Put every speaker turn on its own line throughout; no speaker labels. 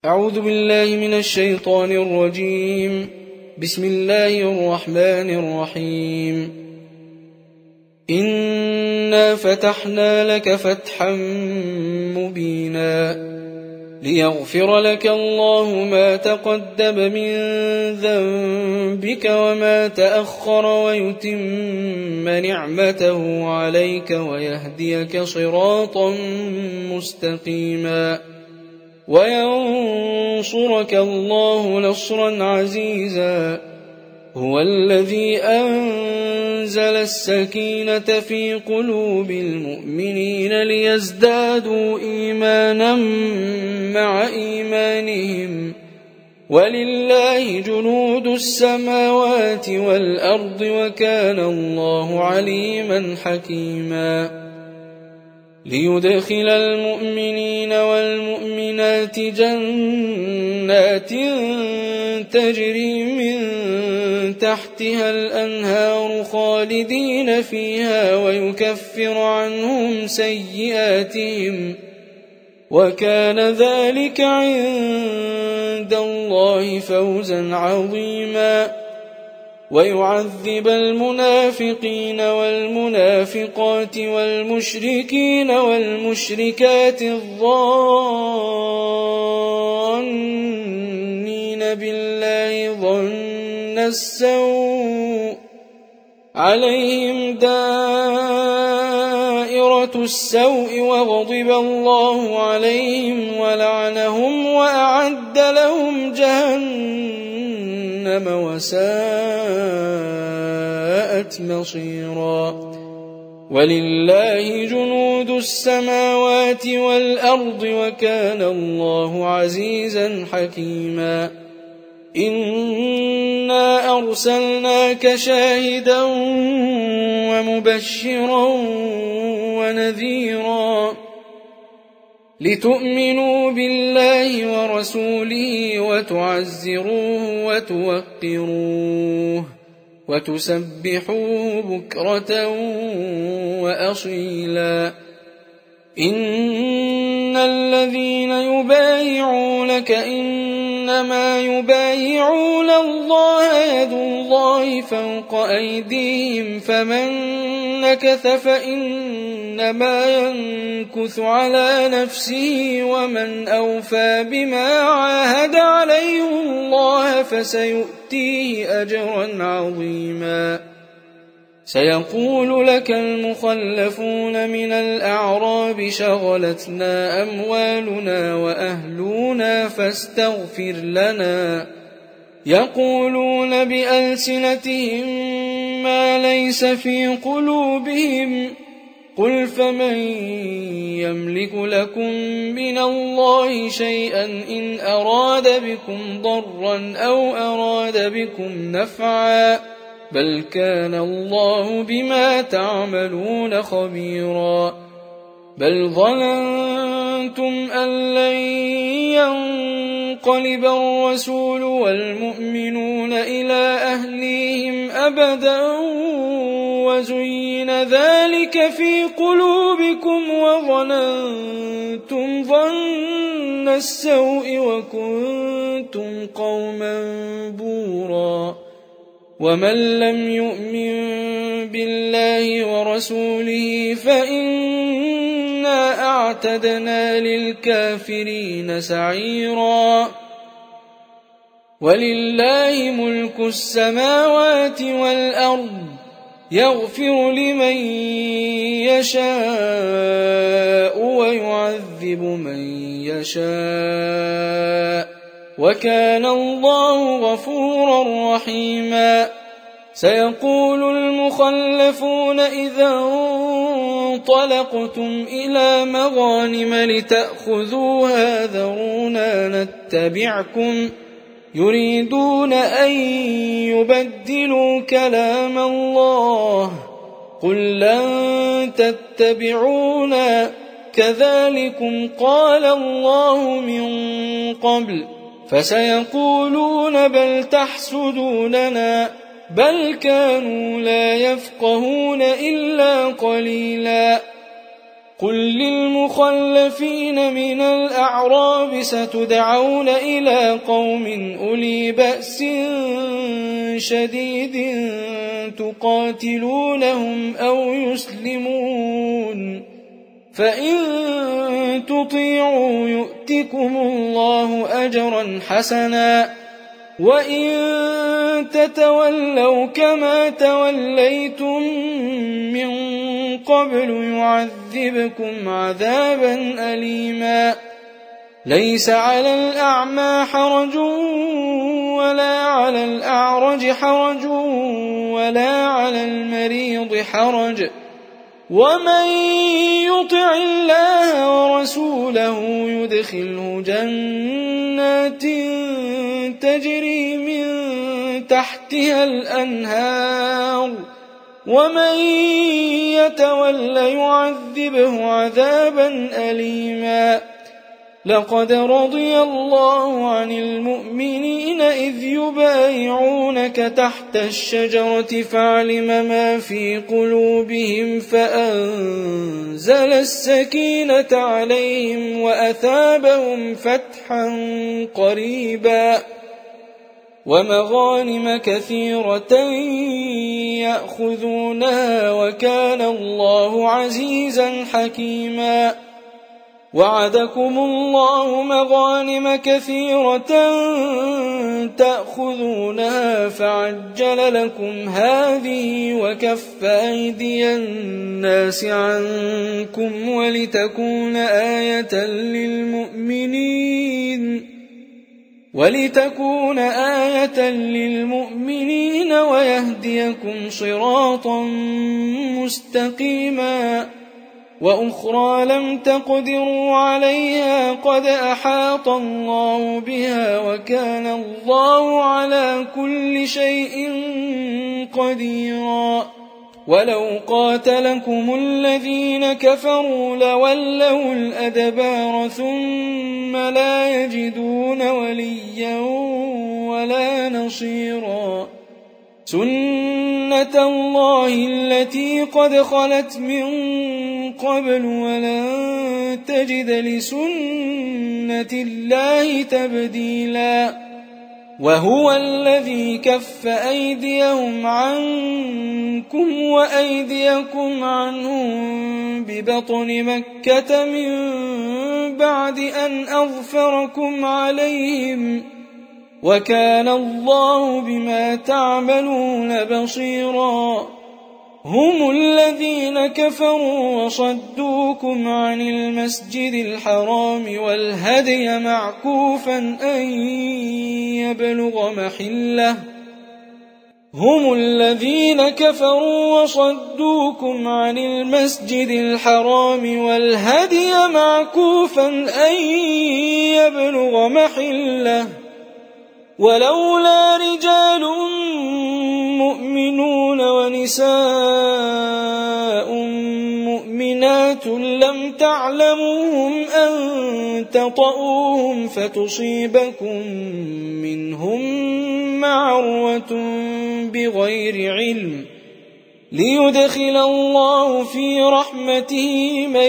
أعوذ بالله من الشيطان الرجيم. بسم الله الرحمن الرحيم. إنا فتحنا لك فتحا مبينا ليغفر لك الله ما تقدم من ذنبك وما تأخر ويتم نعمته عليك ويهديك صراطا مستقيما وينصرك الله نصرا عزيزا. هو الذي أنزل السكينة في قلوب المؤمنين ليزدادوا إيمانا مع إيمانهم ولله جنود السماوات والأرض وكان الله عليما حكيما. ليدخل المؤمنين والمؤمنات جنات تجري من تحتها الأنهار خالدين فيها ويكفر عنهم سيئاتهم وكان ذلك عند الله فوزا عظيما. ويعذب المنافقين والمنافقات والمشركين والمشركات الظانين بالله ظن السوء عليهم دائرة السوء وغضب الله عليهم ولعنهم وأعد لهم جهنم وساءت مصيرا. ولله جنود السماوات والأرض وكان الله عزيزا حكيما. إنا أرسلناك شاهدا ومبشرا ونذيرا لتؤمنوا بالله ورسوله وتعزروه وتوقروه وتسبحوه بكرة وأصيلا. إن الذين يبايعونك إنما يبايعون الله يد الله فوق أيديهم فمن نكث فإنما ينكث على نفسه ومن أوفى بما عاهد عليه الله فسيؤتيه أجرا عظيما. سيقول لك المخلفون من الأعراب شغلتنا أموالنا وأهلنا فاستغفر لنا يقولون بألسنتهم ما ليس في قلوبهم قل فمن يملك لكم من الله شيئا إن أراد بكم ضرا أو أراد بكم نفعا بل كان الله بما تعملون خبيرا. بل ظننتم أن لن ينقلب الرسول والمؤمنون إلى أهليهم أبدا وزين ذلك في قلوبكم وظننتم ظن السوء وكنتم قوما بورا. ومن لم يؤمن بالله ورسوله فإنا أعتدنا للكافرين سعيرا. ولله ملك السماوات والأرض يغفر لمن يشاء ويعذب من يشاء وكان الله غفورا رحيما. سيقول المخلفون إذا انطلقتم إلى مغانم لتأخذوها ذرونا نتبعكم يريدون أن يبدلوا كلام الله قل لن تتبعونا كذلكم قال الله من قبل فسيقولون بل تحسدوننا بل كانوا لا يفقهون إلا قليلا. قل للمخلفين من الأعراب ستدعون إلى قوم أولي بأس شديد تقاتلونهم أو يسلمون، فإن تطيعوا يؤتكم الله أجرا حسنا، وإن تتولوا كما توليتم من قبل يعذبكم عذابا أليما. ليس على الأعمى حرج ولا على الأعرج حرج ولا على المريض حرج، ومن يطع الله ورسوله يدخله جنات تجري من تحتها الأنهار، ومن يتول يعذبه عذابا أليما. لقد رضي الله عن المؤمنين إذ يبايعونك تحت الشجرة فعلم ما في قلوبهم فأنزل السكينة عليهم وأثابهم فتحا قريبا ومغانم كثيرة يأخذونها وكان الله عزيزا حكيما. وعدكم الله مغانم كثيرة تأخذونها فعجل لكم هذه وكف أيدي الناس عنكم ولتكون آية للمؤمنين ويهديكم صراطا مستقيما. وأخرى لم تقدروا عليها قد أحاط الله بها وكان الله على كل شيء قديرا. ولو قاتلكم الذين كفروا لولوا الأدبار ثم لا يجدون وليا ولا نصيرا. سنة الله التي قد خلت من قبل ولن تجد لسنة الله تبديلا. وهو الذي كف أيديهم عنكم وأيديكم عنهم ببطن مكة من بعد أن أظفركم عليهم وكان الله بما تعملون بصيرا. هم الذين كفروا وصدوكم عن المسجد الحرام والهدي معكوفا أن يبلغ محله ولولا رجال مؤمنون ونساء مؤمنات لم تعلموهم أن تطؤوهم فتصيبكم منهم معرة بغير علم ليدخل الله في رحمته من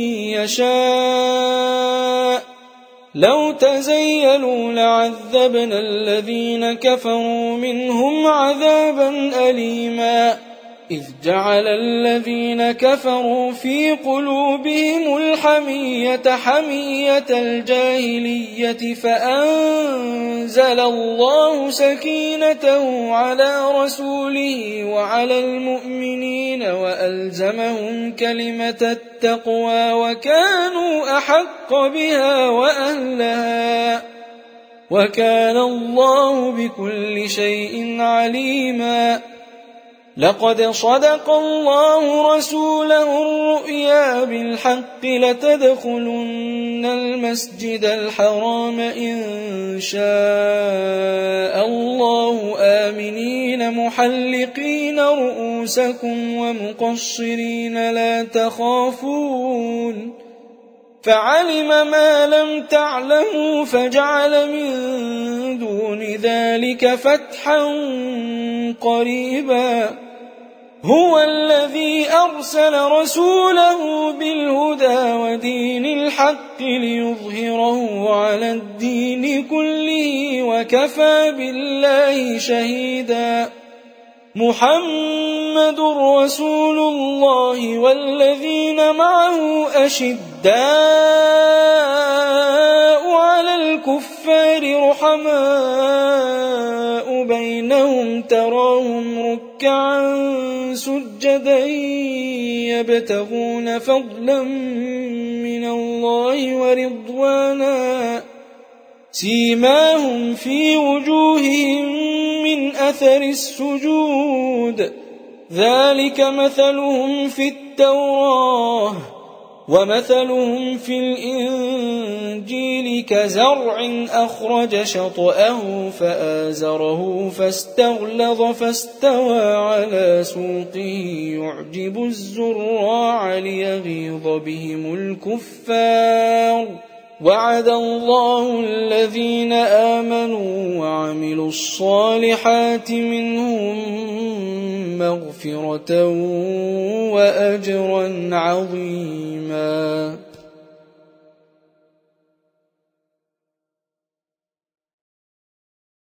يشاء. لو تزيلوا لعذبنا الذين كفروا منهم عذابا أليما. إذ جعل الذين كفروا في قلوبهم الحمية حمية الجاهلية فأنزل الله سكينته على رسوله وعلى المؤمنين وألزمهم كلمة التقوى وكانوا أحق بها وأهلها وكان الله بكل شيء عليما. لقد صدق الله رسوله الرؤيا بالحق لتدخلن المسجد الحرام إن شاء الله آمنين محلقين رؤوسكم ومقصرين لا تخافون فعلم ما لم تعلموا فجعل من دون ذلك فتحا قريبا. هو الذي أرسل رسوله بالهدى ودين الحق ليظهره على الدين كله وكفى بالله شهيدا محمد رسول الله والذين معه أشداء على الكفار رحماء بينهم تراهم ركعا سجدا يبتغون فضلا من الله ورضوانا سيماهم في وجوههم من أثر السجود ذلك مثلهم في التوراة ومثلهم في الإنجيل كزرع أخرج شطأه فآزره فاستغلظ فاستوى على سوقه يعجب الزراع ليغيظ بهم الكفار وعد الله الذين آمنوا وعملوا الصالحات منهم مغفرة وأجرا عظيما.